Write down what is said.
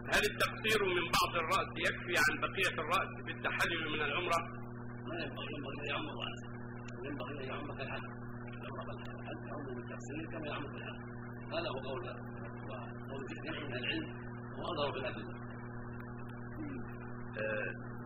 هل التقصير من بعض الرأس يكفي عن بقية الرأس في التحلل من العمرة؟ ما ينبغي أن يعم الرأس، ينبغي أن يعم كالحج، العمرة كالحج يعم بالتقصير كما يعم بالحج. هذا هو قول كثير من العلم وأظهر في الأدلة.